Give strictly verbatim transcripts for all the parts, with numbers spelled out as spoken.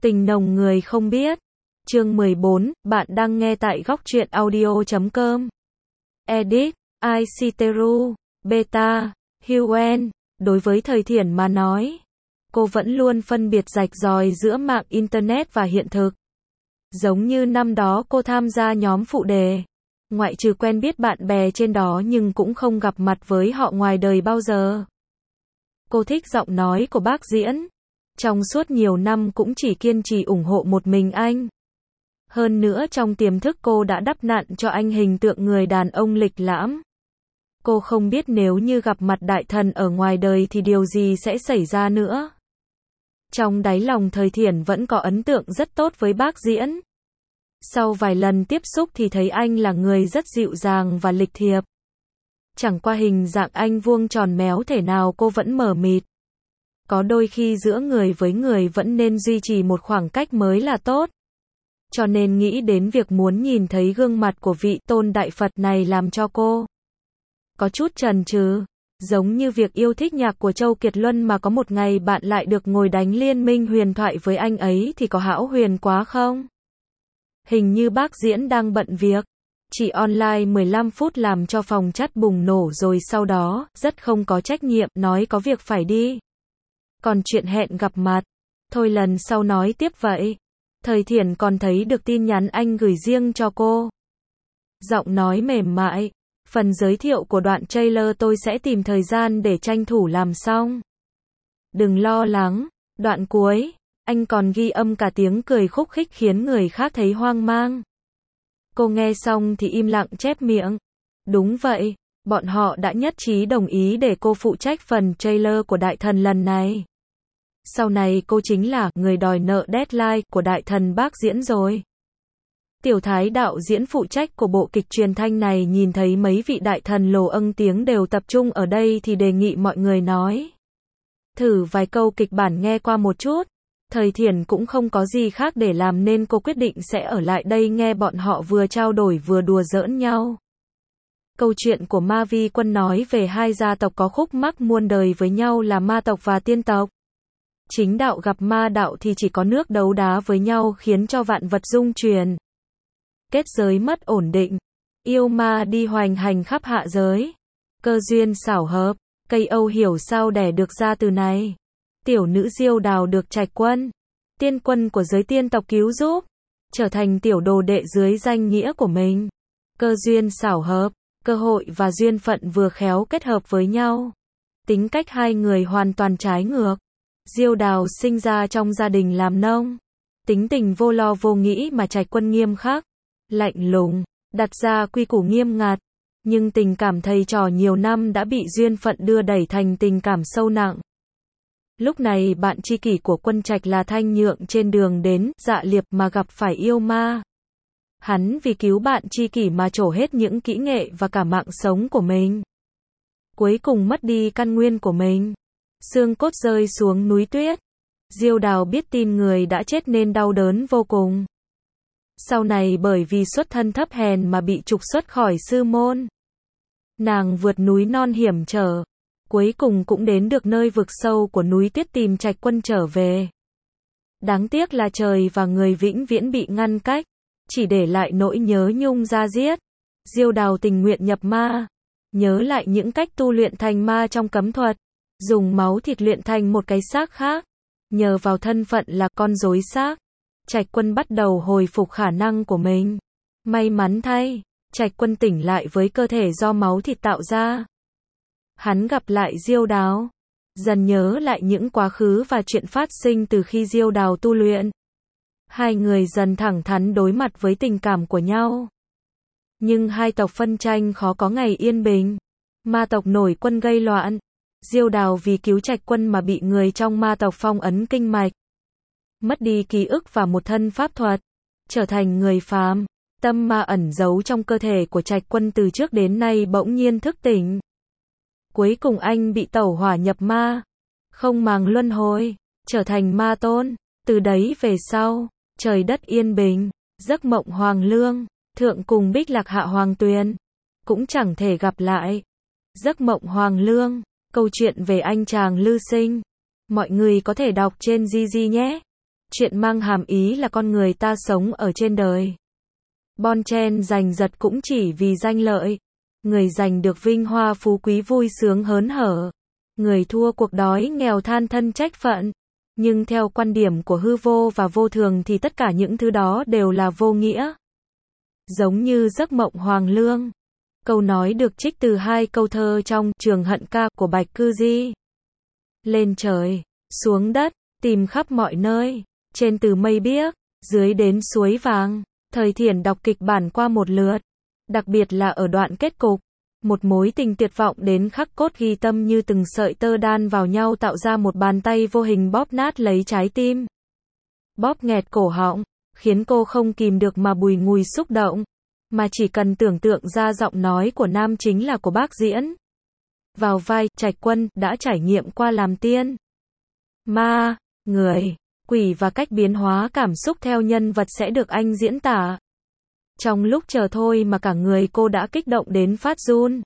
Tình nồng người không biết. Chương mười bốn, bạn đang nghe tại góc truyện audio chấm com. Edit, Iciteru, Beta, Huen. Đối với Thời Thiển mà nói, cô vẫn luôn phân biệt rạch ròi giữa mạng Internet và hiện thực. Giống như năm đó cô tham gia nhóm phụ đề, ngoại trừ quen biết bạn bè trên đó nhưng cũng không gặp mặt với họ ngoài đời bao giờ. Cô thích giọng nói của bác Diễn. Trong suốt nhiều năm cũng chỉ kiên trì ủng hộ một mình anh. Hơn nữa trong tiềm thức cô đã đắp nặn cho anh hình tượng người đàn ông lịch lãm. Cô không biết nếu như gặp mặt đại thần ở ngoài đời thì điều gì sẽ xảy ra nữa. Trong đáy lòng Thời Thiển vẫn có ấn tượng rất tốt với bác Diễn. Sau vài lần tiếp xúc thì thấy anh là người rất dịu dàng và lịch thiệp. Chẳng qua hình dạng anh vuông tròn méo thể nào cô vẫn mờ mịt. Có đôi khi giữa người với người vẫn nên duy trì một khoảng cách mới là tốt. Cho nên nghĩ đến việc muốn nhìn thấy gương mặt của vị tôn đại Phật này làm cho cô có chút chần chừ. Giống như việc yêu thích nhạc của Châu Kiệt Luân mà có một ngày bạn lại được ngồi đánh liên minh huyền thoại với anh ấy thì có hão huyền quá không? Hình như bác Diễn đang bận việc. Chỉ online mười lăm phút làm cho phòng chat bùng nổ rồi sau đó, rất không có trách nhiệm, nói có việc phải đi. Còn chuyện hẹn gặp mặt, thôi lần sau nói tiếp vậy. Thời Thiển còn thấy được tin nhắn anh gửi riêng cho cô. Giọng nói mềm mại. Phần giới thiệu của đoạn trailer tôi sẽ tìm thời gian để tranh thủ làm xong. Đừng lo lắng. Đoạn cuối, anh còn ghi âm cả tiếng cười khúc khích khiến người khác thấy hoang mang. Cô nghe xong thì im lặng chép miệng. Đúng vậy, bọn họ đã nhất trí đồng ý để cô phụ trách phần trailer của đại thần lần này. Sau này cô chính là người đòi nợ deadline của đại thần bác Diễn rồi. Tiểu Thái đạo diễn phụ trách của bộ kịch truyền thanh này nhìn thấy mấy vị đại thần lồ âng tiếng đều tập trung ở đây thì đề nghị mọi người nói thử vài câu kịch bản nghe qua một chút. Thời Thiển cũng không có gì khác để làm nên cô quyết định sẽ ở lại đây nghe bọn họ vừa trao đổi vừa đùa giỡn nhau. Câu chuyện của Ma Vi Quân nói về hai gia tộc có khúc mắc muôn đời với nhau là ma tộc và tiên tộc. Chính đạo gặp ma đạo thì chỉ có nước đấu đá với nhau khiến cho vạn vật dung chuyển. Kết giới mất ổn định. Yêu ma đi hoành hành khắp hạ giới. Cơ duyên xảo hợp. Cây Âu hiểu sao đẻ được ra từ này. Tiểu nữ Diêu Đào được Trạch Quân, tiên quân của giới tiên tộc cứu giúp, trở thành tiểu đồ đệ dưới danh nghĩa của mình. Cơ duyên xảo hợp, cơ hội và duyên phận vừa khéo kết hợp với nhau. Tính cách hai người hoàn toàn trái ngược. Diêu Đào sinh ra trong gia đình làm nông, tính tình vô lo vô nghĩ mà Trạch Quân nghiêm khắc, lạnh lùng, đặt ra quy củ nghiêm ngặt. Nhưng tình cảm thầy trò nhiều năm đã bị duyên phận đưa đẩy thành tình cảm sâu nặng. Lúc này bạn tri kỷ của Quân Trạch là Thanh Nhượng trên đường đến Dạ Liệp mà gặp phải yêu ma. Hắn vì cứu bạn tri kỷ mà trổ hết những kỹ nghệ và cả mạng sống của mình. Cuối cùng mất đi căn nguyên của mình. Xương cốt rơi xuống núi tuyết. Diêu Đào biết tin người đã chết nên đau đớn vô cùng. Sau này bởi vì xuất thân thấp hèn mà bị trục xuất khỏi sư môn. Nàng vượt núi non hiểm trở. Cuối cùng cũng đến được nơi vực sâu của núi tuyết tìm Trạch Quân trở về. Đáng tiếc là trời và người vĩnh viễn bị ngăn cách, chỉ để lại nỗi nhớ nhung da diết. Diêu Đào tình nguyện nhập ma, nhớ lại những cách tu luyện thành ma trong cấm thuật, dùng máu thịt luyện thành một cái xác khác, nhờ vào thân phận là con rối xác. Trạch Quân bắt đầu hồi phục khả năng của mình. May mắn thay, Trạch Quân tỉnh lại với cơ thể do máu thịt tạo ra. Hắn gặp lại Diêu Đào, dần nhớ lại những quá khứ và chuyện phát sinh từ khi Diêu Đào tu luyện. Hai người dần thẳng thắn đối mặt với tình cảm của nhau. Nhưng hai tộc phân tranh khó có ngày yên bình. Ma tộc nổi quân gây loạn. Diêu Đào vì cứu Trạch Quân mà bị người trong ma tộc phong ấn kinh mạch. Mất đi ký ức và một thân pháp thuật. Trở thành người phàm. Tâm ma ẩn giấu trong cơ thể của Trạch Quân từ trước đến nay bỗng nhiên thức tỉnh. Cuối cùng anh bị tẩu hỏa nhập ma, không màng luân hồi, trở thành ma tôn. Từ đấy về sau, trời đất yên bình, giấc mộng hoàng lương, thượng cùng Bích Lạc hạ hoàng tuyền, cũng chẳng thể gặp lại. Giấc mộng hoàng lương, câu chuyện về anh chàng Lư Sinh. Mọi người có thể đọc trên gi gi nhé. Chuyện mang hàm ý là con người ta sống ở trên đời. Bon chen giành giật cũng chỉ vì danh lợi. Người giành được vinh hoa phú quý vui sướng hớn hở. Người thua cuộc đói nghèo than thân trách phận. Nhưng theo quan điểm của hư vô và vô thường thì tất cả những thứ đó đều là vô nghĩa. Giống như giấc mộng hoàng lương. Câu nói được trích từ hai câu thơ trong Trường Hận Ca của Bạch Cư Di. Lên trời, xuống đất, tìm khắp mọi nơi, trên từ mây biếc, dưới đến suối vàng. Thời Thiển đọc kịch bản qua một lượt, đặc biệt là ở đoạn kết cục. Một mối tình tuyệt vọng đến khắc cốt ghi tâm như từng sợi tơ đan vào nhau tạo ra một bàn tay vô hình bóp nát lấy trái tim. Bóp nghẹt cổ họng, khiến cô không kìm được mà bùi ngùi xúc động. Mà chỉ cần tưởng tượng ra giọng nói của nam chính là của bác diễn. Vào vai, Trạch Quân, đã trải nghiệm qua làm tiên, ma, người, quỷ và cách biến hóa cảm xúc theo nhân vật sẽ được anh diễn tả. Trong lúc chờ thôi mà cả người cô đã kích động đến phát run.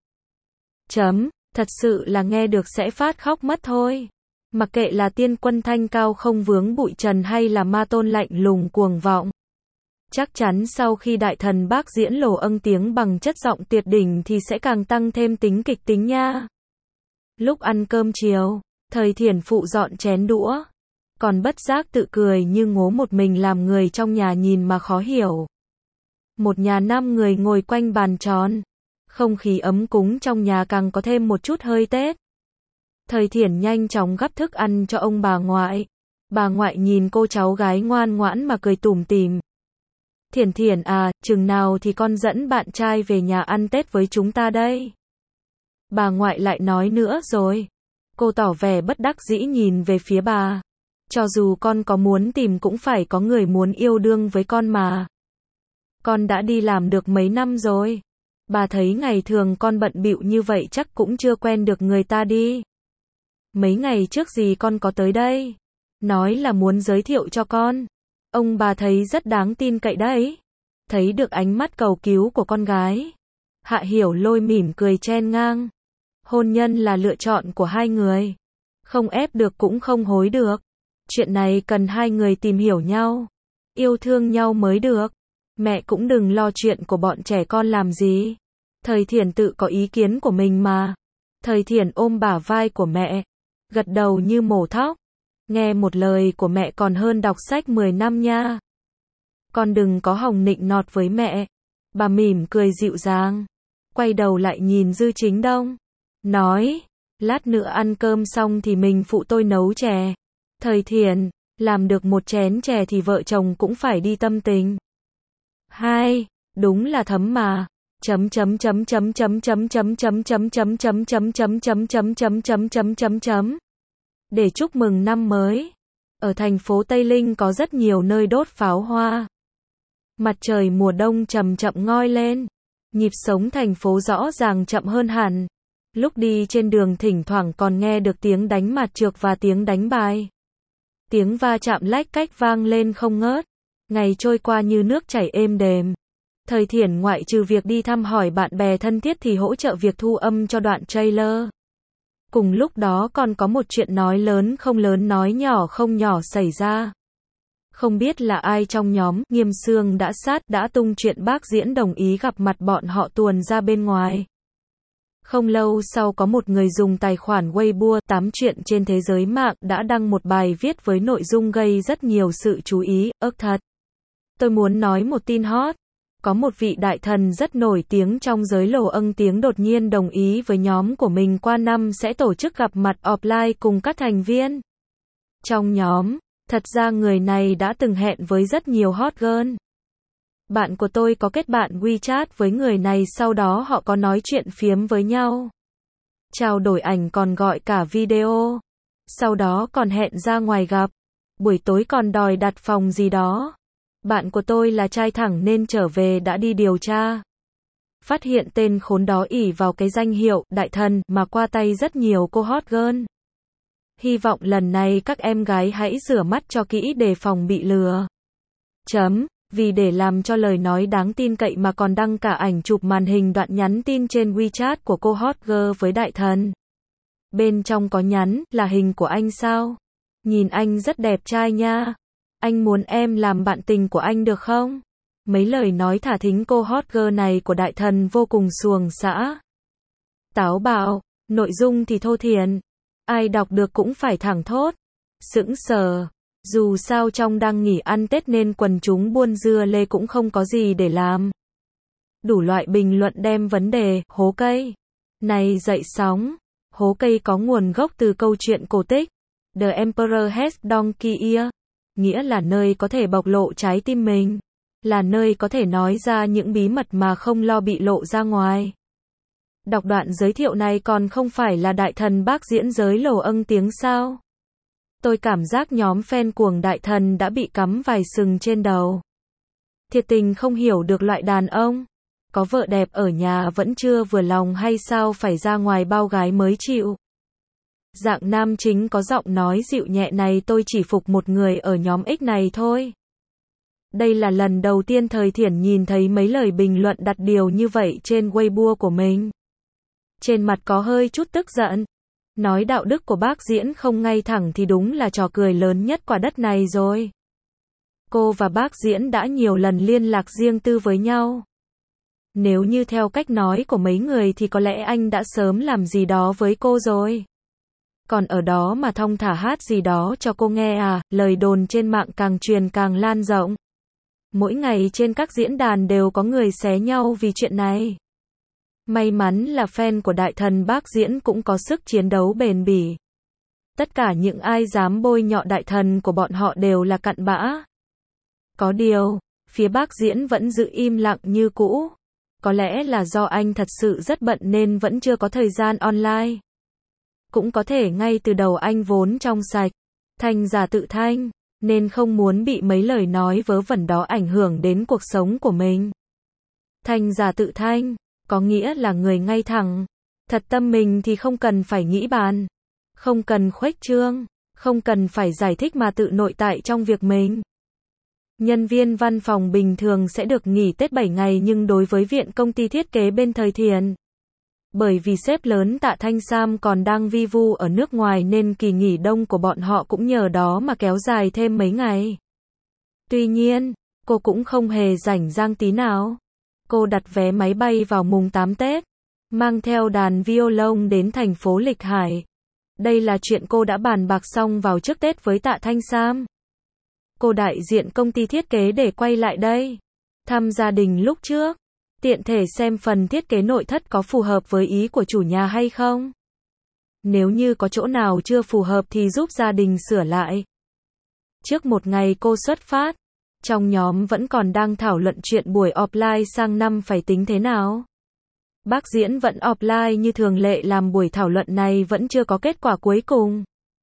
Chấm, thật sự là nghe được sẽ phát khóc mất thôi. Mặc kệ là tiên quân thanh cao không vướng bụi trần hay là ma tôn lạnh lùng cuồng vọng. Chắc chắn sau khi đại thần bác diễn lồ âng tiếng bằng chất giọng tuyệt đỉnh thì sẽ càng tăng thêm tính kịch tính nha. Lúc ăn cơm chiều, Thời Thiển phụ dọn chén đũa. Còn bất giác tự cười như ngố một mình làm người trong nhà nhìn mà khó hiểu. Một nhà năm người ngồi quanh bàn tròn. Không khí ấm cúng trong nhà càng có thêm một chút hơi Tết. Thời Thiển nhanh chóng gắp thức ăn cho ông bà ngoại. Bà ngoại nhìn cô cháu gái ngoan ngoãn mà cười tủm tỉm. Thiển Thiển à, chừng nào thì con dẫn bạn trai về nhà ăn Tết với chúng ta đây. Bà ngoại lại nói nữa rồi. Cô tỏ vẻ bất đắc dĩ nhìn về phía bà. Cho dù con có muốn tìm cũng phải có người muốn yêu đương với con mà. Con đã đi làm được mấy năm rồi. Bà thấy ngày thường con bận bịu như vậy chắc cũng chưa quen được người ta đi. Mấy ngày trước gì con có tới đây. Nói là muốn giới thiệu cho con. Ông bà thấy rất đáng tin cậy đấy. Thấy được ánh mắt cầu cứu của con gái. Hạ Hiểu Lôi mỉm cười chen ngang. Hôn nhân là lựa chọn của hai người. Không ép được cũng không hối được. Chuyện này cần hai người tìm hiểu nhau. Yêu thương nhau mới được. Mẹ cũng đừng lo chuyện của bọn trẻ con làm gì. Thời Thiển tự có ý kiến của mình mà. Thời Thiển ôm bả vai của mẹ. Gật đầu như mổ thóc. Nghe một lời của mẹ còn hơn đọc sách mười năm nha. Con đừng có hòng nịnh nọt với mẹ. Bà mỉm cười dịu dàng. Quay đầu lại nhìn Dư Chính Đông. Nói, lát nữa ăn cơm xong thì mình phụ tôi nấu chè. Thời Thiển, làm được một chén chè thì vợ chồng cũng phải đi tâm tình. Hai, đúng là thấm mà. Chấm chấm chấm chấm chấm chấm chấm chấm chấm chấm chấm chấm chấm chấm chấm chấm chấm chấm chấm chấm. Để chúc mừng năm mới. Ở thành phố Tây Linh có rất nhiều nơi đốt pháo hoa. Mặt trời mùa đông chậm chậm ngoi lên. Nhịp sống thành phố rõ ràng chậm hơn hẳn. Lúc đi trên đường thỉnh thoảng còn nghe được tiếng đánh mạt trược và tiếng đánh bài. Tiếng va chạm lách cách vang lên không ngớt. Ngày trôi qua như nước chảy êm đềm. Thời Thiển ngoại trừ việc đi thăm hỏi bạn bè thân thiết thì hỗ trợ việc thu âm cho đoạn trailer. Cùng lúc đó còn có một chuyện nói lớn không lớn nói nhỏ không nhỏ xảy ra. Không biết là ai trong nhóm, Nghiêm Sương đã sát, đã tung chuyện bác diễn đồng ý gặp mặt bọn họ tuồn ra bên ngoài. Không lâu sau có một người dùng tài khoản Weibo tám chuyện trên thế giới mạng đã đăng một bài viết với nội dung gây rất nhiều sự chú ý, ức thật. Tôi muốn nói một tin hot. Có một vị đại thần rất nổi tiếng trong giới lồ âng tiếng đột nhiên đồng ý với nhóm của mình qua năm sẽ tổ chức gặp mặt offline cùng các thành viên. Trong nhóm, thật ra người này đã từng hẹn với rất nhiều hot girl. Bạn của tôi có kết bạn WeChat với người này, sau đó họ có nói chuyện phiếm với nhau. Trao đổi ảnh còn gọi cả video. Sau đó còn hẹn ra ngoài gặp. Buổi tối còn đòi đặt phòng gì đó. Bạn của tôi là trai thẳng nên trở về đã đi điều tra. Phát hiện tên khốn đó ỷ vào cái danh hiệu đại thần mà qua tay rất nhiều cô hot girl. Hy vọng lần này các em gái hãy rửa mắt cho kỹ đề phòng bị lừa. Chấm. Vì để làm cho lời nói đáng tin cậy mà còn đăng cả ảnh chụp màn hình đoạn nhắn tin trên WeChat của cô hot girl với đại thần. Bên trong có nhắn, là hình của anh sao? Nhìn anh rất đẹp trai nha. Anh muốn em làm bạn tình của anh được không? Mấy lời nói thả thính cô hot girl này của đại thần vô cùng xuồng xã. Táo bạo, nội dung thì thô thiển. Ai đọc được cũng phải thẳng thốt. Sững sờ. Dù sao trong đang nghỉ ăn Tết nên quần chúng buôn dưa lê cũng không có gì để làm. Đủ loại bình luận đem vấn đề, hố cây này dậy sóng. Hố cây có nguồn gốc từ câu chuyện cổ tích. The Emperor has donkey ear. Nghĩa là nơi có thể bộc lộ trái tim mình. Là nơi có thể nói ra những bí mật mà không lo bị lộ ra ngoài. Đọc đoạn giới thiệu này còn không phải là đại thần bác diễn giới lồ âng tiếng sao? Tôi cảm giác nhóm fan cuồng đại thần đã bị cắm vài sừng trên đầu. Thiệt tình không hiểu được loại đàn ông. Có vợ đẹp ở nhà vẫn chưa vừa lòng hay sao phải ra ngoài bao gái mới chịu. Dạng nam chính có giọng nói dịu nhẹ này tôi chỉ phục một người ở nhóm X này thôi. Đây là lần đầu tiên Thời Thiển nhìn thấy mấy lời bình luận đặt điều như vậy trên Weibo của mình. Trên mặt có hơi chút tức giận. Nói đạo đức của bác diễn không ngay thẳng thì đúng là trò cười lớn nhất quả đất này rồi. Cô và bác diễn đã nhiều lần liên lạc riêng tư với nhau. Nếu như theo cách nói của mấy người thì có lẽ anh đã sớm làm gì đó với cô rồi. Còn ở đó mà thong thả hát gì đó cho cô nghe à, lời đồn trên mạng càng truyền càng lan rộng. Mỗi ngày trên các diễn đàn đều có người xé nhau vì chuyện này. May mắn là fan của đại thần bác diễn cũng có sức chiến đấu bền bỉ. Tất cả những ai dám bôi nhọ đại thần của bọn họ đều là cặn bã. Có điều, phía bác diễn vẫn giữ im lặng như cũ. Có lẽ là do anh thật sự rất bận nên vẫn chưa có thời gian online. Cũng có thể ngay từ đầu anh vốn trong sạch, thanh giả tự thanh, nên không muốn bị mấy lời nói vớ vẩn đó ảnh hưởng đến cuộc sống của mình. Thanh giả tự thanh, có nghĩa là người ngay thẳng. Thật tâm mình thì không cần phải nghĩ bàn, không cần khuếch trương, không cần phải giải thích mà tự nội tại trong việc mình. Nhân viên văn phòng bình thường sẽ được nghỉ Tết bảy ngày nhưng đối với viện công ty thiết kế bên Thời Thiển, bởi vì sếp lớn Tạ Thanh Sam còn đang vi vu ở nước ngoài nên kỳ nghỉ đông của bọn họ cũng nhờ đó mà kéo dài thêm mấy ngày. Tuy nhiên, cô cũng không hề rảnh rang tí nào. Cô đặt vé máy bay vào mùng tám Tết, mang theo đàn violon đến thành phố Lịch Hải. Đây là chuyện cô đã bàn bạc xong vào trước Tết với Tạ Thanh Sam. Cô đại diện công ty thiết kế để quay lại đây, thăm gia đình lúc trước, tiện thể xem phần thiết kế nội thất có phù hợp với ý của chủ nhà hay không. Nếu như có chỗ nào chưa phù hợp thì giúp gia đình sửa lại. Trước một ngày cô xuất phát, trong nhóm vẫn còn đang thảo luận chuyện buổi offline sang năm phải tính thế nào. Bác diễn vẫn offline như thường lệ làm buổi thảo luận này vẫn chưa có kết quả cuối cùng.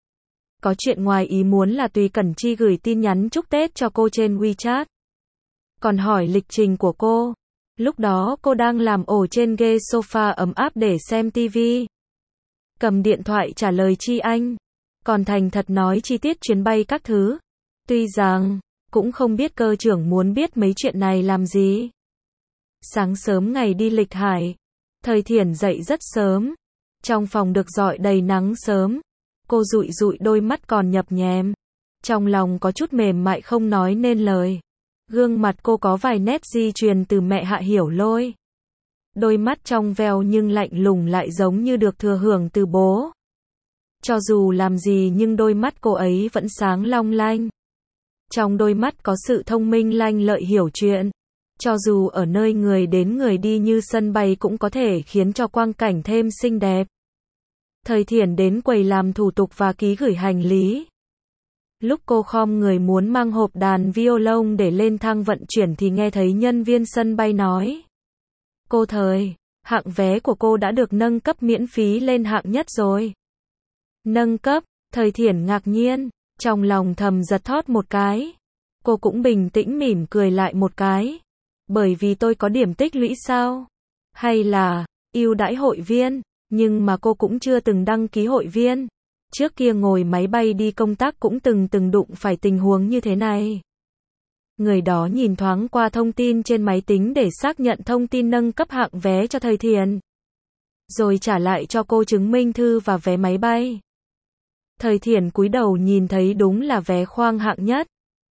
Có chuyện ngoài ý muốn là Tùy Cẩn Chi gửi tin nhắn chúc Tết cho cô trên WeChat. Còn hỏi lịch trình của cô. Lúc đó cô đang làm ổ trên ghế sofa ấm áp để xem tivi. Cầm điện thoại trả lời Chi anh. Còn thành thật nói chi tiết chuyến bay các thứ. Tuy rằng, cũng không biết cơ trưởng muốn biết mấy chuyện này làm gì. Sáng sớm ngày đi Lịch Hải, Thời Thiển dậy rất sớm. Trong phòng được rọi đầy nắng sớm. Cô dụi dụi đôi mắt còn nhập nhèm. Trong lòng có chút mềm mại không nói nên lời. Gương mặt cô có vài nét di truyền từ mẹ Hạ Hiểu Lôi. Đôi mắt trong veo nhưng lạnh lùng lại giống như được thừa hưởng từ bố. Cho dù làm gì nhưng đôi mắt cô ấy vẫn sáng long lanh. Trong đôi mắt có sự thông minh lanh lợi hiểu chuyện. Cho dù ở nơi người đến người đi như sân bay cũng có thể khiến cho quang cảnh thêm xinh đẹp. Thời Thiển đến quầy làm thủ tục và ký gửi hành lý. Lúc cô khom người muốn mang hộp đàn violon để lên thang vận chuyển thì nghe thấy nhân viên sân bay nói. Cô Thời, hạng vé của cô đã được nâng cấp miễn phí lên hạng nhất rồi. Nâng cấp, Thời Thiển ngạc nhiên, trong lòng thầm giật thót một cái. Cô cũng bình tĩnh mỉm cười lại một cái. Bởi vì tôi có điểm tích lũy sao? Hay là, ưu đãi hội viên? Nhưng mà cô cũng chưa từng đăng ký hội viên. Trước kia ngồi máy bay đi công tác cũng từng từng đụng phải tình huống như thế này. Người đó nhìn thoáng qua thông tin trên máy tính để xác nhận thông tin nâng cấp hạng vé cho Thời Thiển. Rồi trả lại cho cô chứng minh thư và vé máy bay. Thời Thiển cúi đầu nhìn thấy đúng là vé khoang hạng nhất.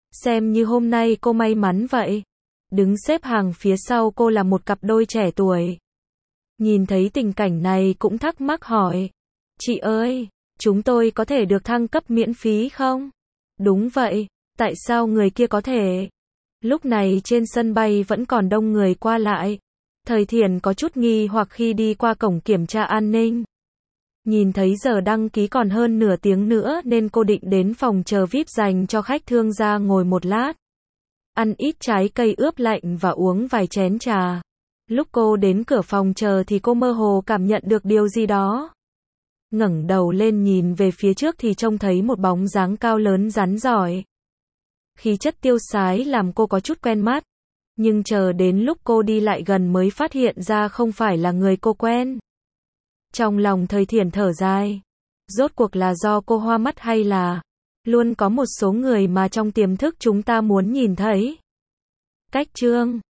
Xem như hôm nay cô may mắn vậy. Đứng xếp hàng phía sau cô là một cặp đôi trẻ tuổi. Nhìn thấy tình cảnh này cũng thắc mắc hỏi. Chị ơi, chúng tôi có thể được thăng cấp miễn phí không? Đúng vậy, tại sao người kia có thể? Lúc này trên sân bay vẫn còn đông người qua lại. Thời Thiển có chút nghi hoặc khi đi qua cổng kiểm tra an ninh. Nhìn thấy giờ đăng ký còn hơn nửa tiếng nữa nên cô định đến phòng chờ vi ai pi dành cho khách thương gia ngồi một lát. Ăn ít trái cây ướp lạnh và uống vài chén trà. Lúc cô đến cửa phòng chờ thì cô mơ hồ cảm nhận được điều gì đó. Ngẩng đầu lên nhìn về phía trước thì trông thấy một bóng dáng cao lớn rắn rỏi. Khí chất tiêu sái làm cô có chút quen mắt. Nhưng chờ đến lúc cô đi lại gần mới phát hiện ra không phải là người cô quen. Trong lòng Thời Thiển thở dài. Rốt cuộc là do cô hoa mắt hay là luôn có một số người mà trong tiềm thức chúng ta muốn nhìn thấy. Cách chương